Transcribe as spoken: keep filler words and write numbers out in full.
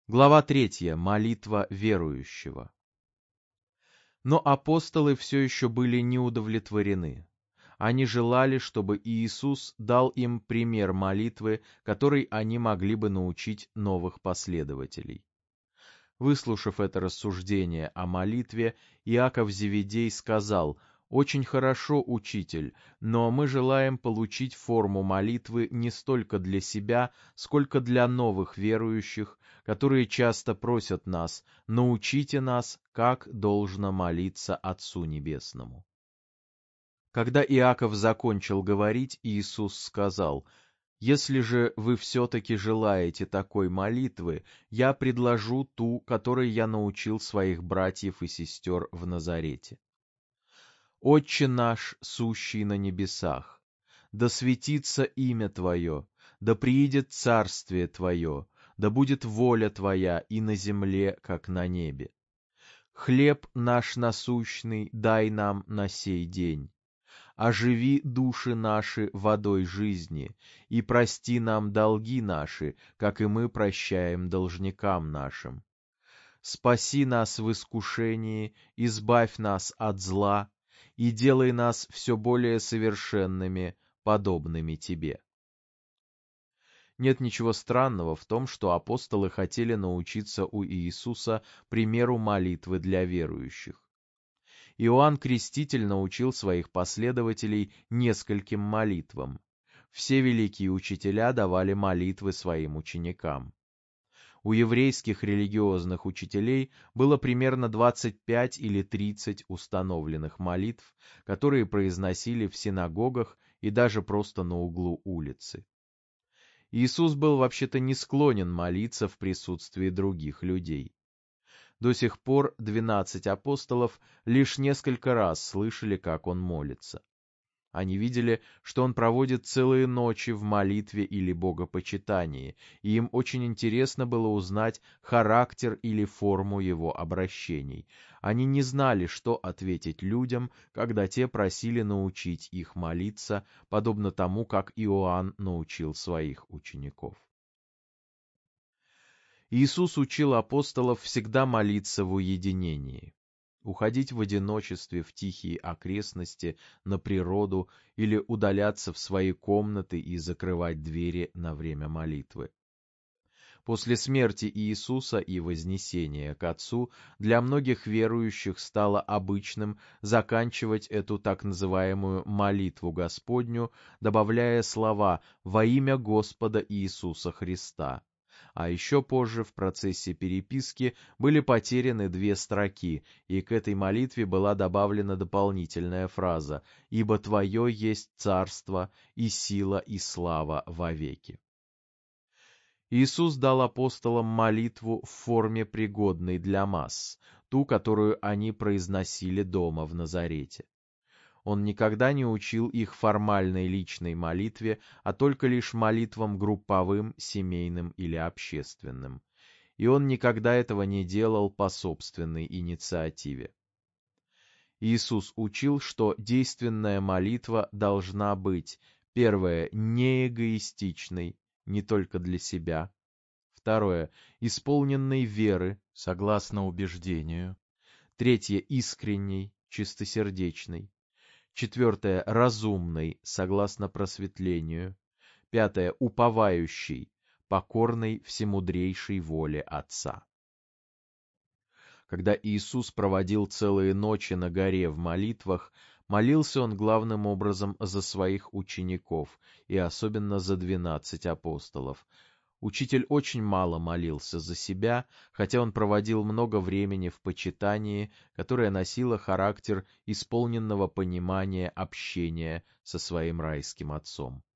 Глава третья. Молитва верующего. Но апостолы все еще были не удовлетворены. Они желали, чтобы Иисус дал им пример молитвы, которой они могли бы научить новых последователей. Выслушав это рассуждение о молитве, Иаков Зеведей сказал: «Очень хорошо, учитель, но мы желаем получить форму молитвы не столько для себя, сколько для новых верующих, которые часто просят нас: научите нас, как должно молиться Отцу Небесному». Когда Иаков закончил говорить, Иисус сказал: «Если же вы все-таки желаете такой молитвы, я предложу ту, которой я научил своих братьев и сестер в Назарете. Отче наш, сущий на небесах, да светится имя Твое, да приидет царствие Твое, да будет воля Твоя и на земле, как на небе. Хлеб наш насущный дай нам на сей день. Оживи души наши водой жизни, и прости нам долги наши, как и мы прощаем должникам нашим. Спаси нас в искушении, избавь нас от зла, и делай нас все более совершенными, подобными Тебе». Нет ничего странного в том, что апостолы хотели научиться у Иисуса примеру молитвы для верующих. Иоанн Креститель научил своих последователей нескольким молитвам. Все великие учителя давали молитвы своим ученикам. У еврейских религиозных учителей было примерно двадцать пять или тридцать установленных молитв, которые произносили в синагогах и даже просто на углу улицы. Иисус был вообще-то не склонен молиться в присутствии других людей. До сих пор двенадцать апостолов лишь несколько раз слышали, как он молится. Они видели, что он проводит целые ночи в молитве или богопочитании, и им очень интересно было узнать характер или форму его обращений. Они не знали, что ответить людям, когда те просили научить их молиться, подобно тому, как Иоанн научил своих учеников. Иисус учил апостолов всегда молиться в уединении. Уходить в одиночестве в тихие окрестности, на природу или удаляться в свои комнаты и закрывать двери на время молитвы. После смерти Иисуса и вознесения к Отцу для многих верующих стало обычным заканчивать эту так называемую молитву Господню, добавляя слова «во имя Господа Иисуса Христа». А еще позже в процессе переписки были потеряны две строки, и к этой молитве была добавлена дополнительная фраза «Ибо Твое есть царство, и сила, и слава вовеки». Иисус дал апостолам молитву в форме, пригодной для масс, ту, которую они произносили дома в Назарете. Он никогда не учил их формальной личной молитве, а только лишь молитвам групповым, семейным или общественным. И он никогда этого не делал по собственной инициативе. Иисус учил, что действенная молитва должна быть: первое, не эгоистичной, не только для себя; второе, исполненной веры, согласно убеждению; третье, искренней, чистосердечной; четвертое, разумной, согласно просветлению; пятое, уповающей, покорной всемудрейшей воле Отца. Когда Иисус проводил целые ночи на горе в молитвах, молился он главным образом за своих учеников и особенно за двенадцать апостолов. Учитель очень мало молился за себя, хотя он проводил много времени в почитании, которое носило характер исполненного понимания общения со своим райским Отцом.